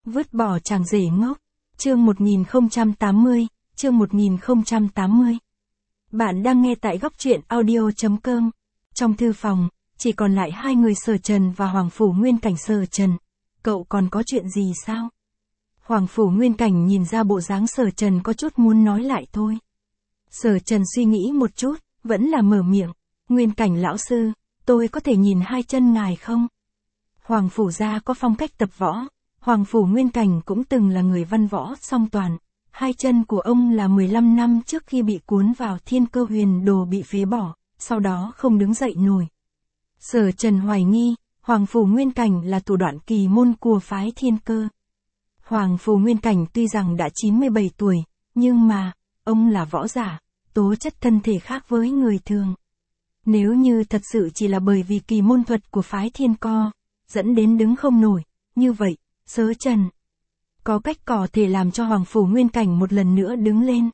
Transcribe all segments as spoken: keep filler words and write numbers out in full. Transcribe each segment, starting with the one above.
Vứt bỏ chàng rể ngốc. Chương một nghìn không trăm tám mươi, chương một nghìn không trăm tám mươi. Bạn đang nghe tại góc truyện audio chấm com. Trong thư phòng, chỉ còn lại hai người Sở Trần và Hoàng Phủ Nguyên Cảnh. Sở Trần, cậu còn có chuyện gì sao? Hoàng Phủ Nguyên Cảnh nhìn ra bộ dáng Sở Trần có chút muốn nói lại thôi. Sở Trần suy nghĩ một chút, vẫn là mở miệng. Nguyên Cảnh lão sư, tôi có thể nhìn hai chân ngài không? Hoàng Phủ gia có phong cách tập võ. Hoàng Phủ Nguyên Cảnh cũng từng là người văn võ song toàn. Hai chân của ông là mười lăm năm trước khi bị cuốn vào Thiên Cơ Huyền Đồ bị phế bỏ, sau đó không đứng dậy nổi. Sở Trần hoài nghi, Hoàng Phủ Nguyên Cảnh là thủ đoạn kỳ môn của phái Thiên Cơ. Hoàng Phủ Nguyên Cảnh tuy rằng đã chín mươi bảy tuổi, nhưng mà, ông là võ giả, tố chất thân thể khác với người thường. Nếu như thật sự chỉ là bởi vì kỳ môn thuật của phái Thiên Cơ, dẫn đến đứng không nổi, như vậy, Sở Trần có cách có thể làm cho Hoàng Phủ Nguyên Cảnh một lần nữa đứng lên.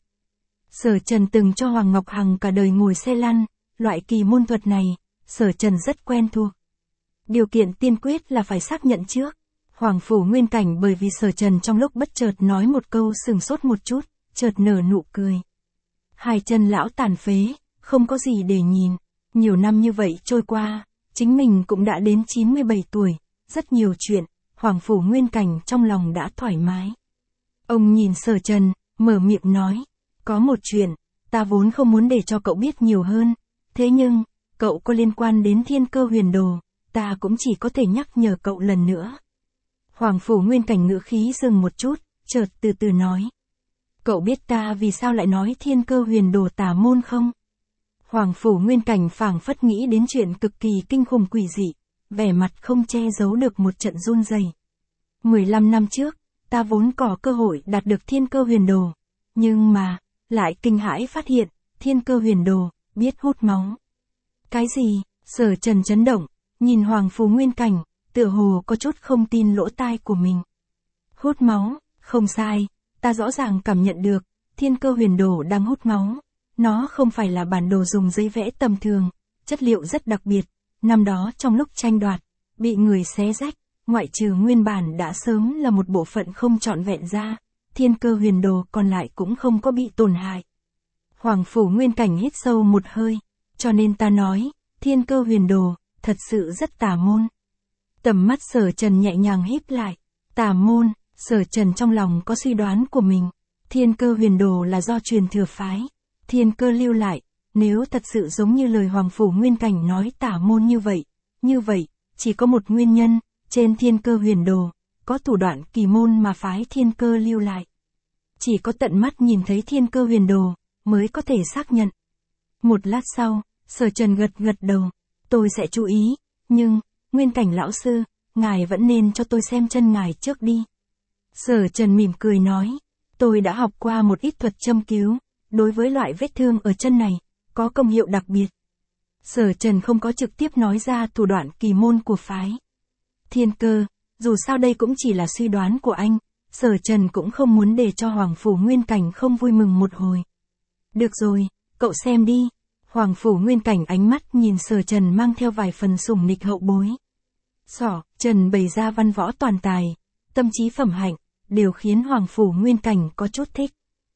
Sở Trần từng cho Hoàng Ngọc Hằng cả đời ngồi xe lăn, loại kỳ môn thuật này, Sở Trần rất quen thuộc. Điều kiện tiên quyết là phải xác nhận trước. Hoàng Phủ Nguyên Cảnh bởi vì Sở Trần trong lúc bất chợt nói một câu sừng sốt một chút, chợt nở nụ cười. Hai chân lão tàn phế, không có gì để nhìn. Nhiều năm như vậy trôi qua, chính mình cũng đã đến chín mươi bảy tuổi, rất nhiều chuyện, Hoàng Phủ Nguyên Cảnh trong lòng đã thoải mái. Ông nhìn Sở Trần, mở miệng nói, có một chuyện, ta vốn không muốn để cho cậu biết nhiều hơn, thế nhưng, cậu có liên quan đến Thiên Cơ Huyền Đồ, ta cũng chỉ có thể nhắc nhở cậu lần nữa. Hoàng Phủ Nguyên Cảnh ngữ khí dừng một chút, chợt từ từ nói. Cậu biết ta vì sao lại nói Thiên Cơ Huyền Đồ tà môn không? Hoàng Phủ Nguyên Cảnh phảng phất nghĩ đến chuyện cực kỳ kinh khủng quỷ dị, vẻ mặt không che giấu được một trận run rẩy. mười lăm năm trước, ta vốn có cơ hội đạt được Thiên Cơ Huyền Đồ, nhưng mà, lại kinh hãi phát hiện, Thiên Cơ Huyền Đồ, biết hút máu. Cái gì? Sở Trần chấn động, nhìn Hoàng Phủ Nguyên Cảnh, tựa hồ có chút không tin lỗ tai của mình. Hút máu, không sai, ta rõ ràng cảm nhận được, Thiên Cơ Huyền Đồ đang hút máu. Nó không phải là bản đồ dùng giấy vẽ tầm thường, chất liệu rất đặc biệt, năm đó trong lúc tranh đoạt, bị người xé rách, ngoại trừ nguyên bản đã sớm là một bộ phận không trọn vẹn ra, Thiên Cơ Huyền Đồ còn lại cũng không có bị tổn hại. Hoàng Phủ Nguyên Cảnh hít sâu một hơi, cho nên ta nói, Thiên Cơ Huyền Đồ, thật sự rất tà môn. Tầm mắt Sở Trần nhẹ nhàng híp lại, tà môn, Sở Trần trong lòng có suy đoán của mình, Thiên Cơ Huyền Đồ là do truyền thừa phái Thiên Cơ lưu lại, nếu thật sự giống như lời Hoàng Phủ Nguyên Cảnh nói tà môn như vậy, như vậy, chỉ có một nguyên nhân, trên Thiên Cơ Huyền Đồ, có thủ đoạn kỳ môn mà phái Thiên Cơ lưu lại. Chỉ có tận mắt nhìn thấy Thiên Cơ Huyền Đồ, mới có thể xác nhận. Một lát sau, Sở Trần gật gật đầu, tôi sẽ chú ý, nhưng, Nguyên Cảnh lão sư, ngài vẫn nên cho tôi xem chân ngài trước đi. Sở Trần mỉm cười nói, tôi đã học qua một ít thuật châm cứu, đối với loại vết thương ở chân này, có công hiệu đặc biệt. Sở Trần không có trực tiếp nói ra thủ đoạn kỳ môn của phái Thiên Cơ, dù sao đây cũng chỉ là suy đoán của anh, Sở Trần cũng không muốn để cho Hoàng Phủ Nguyên Cảnh không vui mừng một hồi. Được rồi, cậu xem đi. Hoàng Phủ Nguyên Cảnh ánh mắt nhìn Sở Trần mang theo vài phần sủng nịch hậu bối. Sở Trần bày ra văn võ toàn tài, tâm trí phẩm hạnh, đều khiến Hoàng Phủ Nguyên Cảnh có chút thích.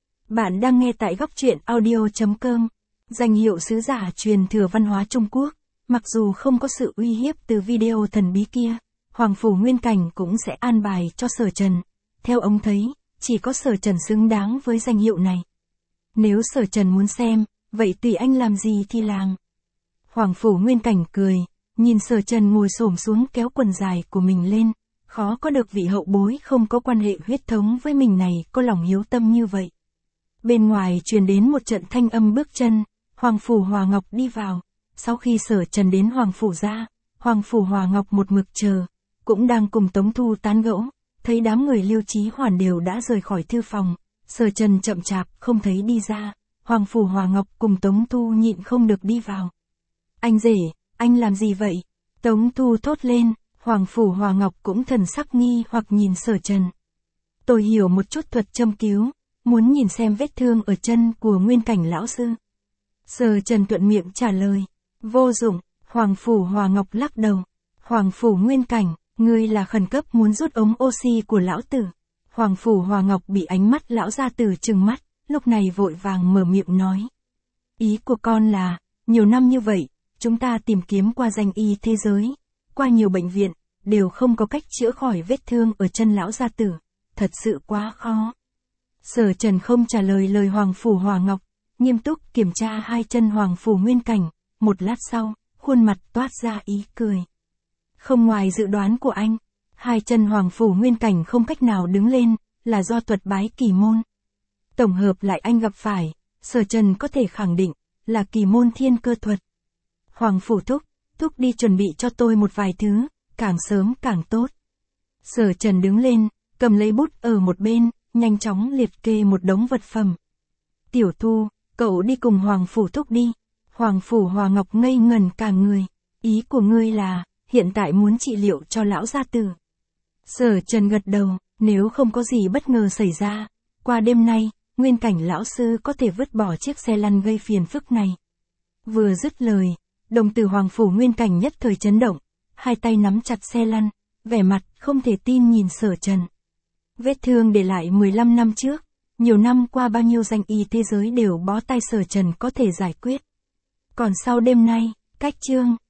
Bạn đang nghe tại góc truyện audio chấm com. Danh hiệu sứ giả truyền thừa văn hóa Trung Quốc, mặc dù không có sự uy hiếp từ video thần bí kia, Hoàng Phủ Nguyên Cảnh cũng sẽ an bài cho Sở Trần. Theo ông thấy, chỉ có Sở Trần xứng đáng với danh hiệu này. Nếu Sở Trần muốn xem, vậy tùy anh làm gì thì làm. Hoàng Phủ Nguyên Cảnh cười, nhìn Sở Trần ngồi xổm xuống kéo quần dài của mình lên, khó có được vị hậu bối không có quan hệ huyết thống với mình này có lòng hiếu tâm như vậy. Bên ngoài truyền đến một trận thanh âm bước chân, Hoàng Phủ Hòa Ngọc đi vào. Sau khi Sở Trần đến Hoàng Phủ ra, Hoàng Phủ Hòa Ngọc một mực chờ, cũng đang cùng Tống Thu tán gẫu, thấy đám người Liêu Chí Hoàn đều đã rời khỏi thư phòng, Sở Trần chậm chạp không thấy đi ra, Hoàng Phủ Hòa Ngọc cùng Tống Thu nhịn không được đi vào. Anh rể, anh làm gì vậy? Tống Thu thốt lên, Hoàng Phủ Hòa Ngọc cũng thần sắc nghi hoặc nhìn Sở Trần. Tôi hiểu một chút thuật châm cứu, muốn nhìn xem vết thương ở chân của Nguyên Cảnh lão sư. Sở Trần thuận miệng trả lời. Vô dụng, Hoàng Phủ Hòa Ngọc lắc đầu. Hoàng Phủ Nguyên Cảnh, Ngươi là khẩn cấp muốn rút ống oxy của lão tử. Hoàng Phủ Hòa Ngọc bị ánh mắt lão gia tử trừng mắt, lúc này vội vàng mở miệng nói. Ý của con là, nhiều năm như vậy, chúng ta tìm kiếm qua danh y thế giới, qua nhiều bệnh viện, đều không có cách chữa khỏi vết thương ở chân lão gia tử, thật sự quá khó. Sở Trần không trả lời lời Hoàng Phủ Hòa Ngọc, nghiêm túc kiểm tra hai chân Hoàng Phủ Nguyên Cảnh, một lát sau, khuôn mặt toát ra ý cười. Không ngoài dự đoán của anh, hai chân Hoàng Phủ Nguyên Cảnh không cách nào đứng lên, là do thuật bái kỳ môn. Tổng hợp lại anh gặp phải, Sở Trần có thể khẳng định, là kỳ môn thiên cơ thuật. Hoàng Phủ thúc, thúc đi chuẩn bị cho tôi một vài thứ, càng sớm càng tốt. Sở Trần đứng lên, cầm lấy bút ở một bên, nhanh chóng liệt kê một đống vật phẩm. Tiểu Thu, cậu đi cùng Hoàng Phủ thúc đi. Hoàng Phủ Hòa Ngọc ngây ngẩn cả người. Ý của ngươi là, hiện tại muốn trị liệu cho lão gia tử. Sở Trần gật đầu, nếu không có gì bất ngờ xảy ra, qua đêm nay, Nguyên Cảnh lão sư có thể vứt bỏ chiếc xe lăn gây phiền phức này. Vừa dứt lời, đồng tử Hoàng Phủ Nguyên Cảnh nhất thời chấn động, hai tay nắm chặt xe lăn, vẻ mặt không thể tin nhìn Sở Trần. Vết thương để lại mười lăm năm trước, nhiều năm qua bao nhiêu danh y thế giới đều bó tay Sở Trần có thể giải quyết. Còn sau đêm nay, cách chương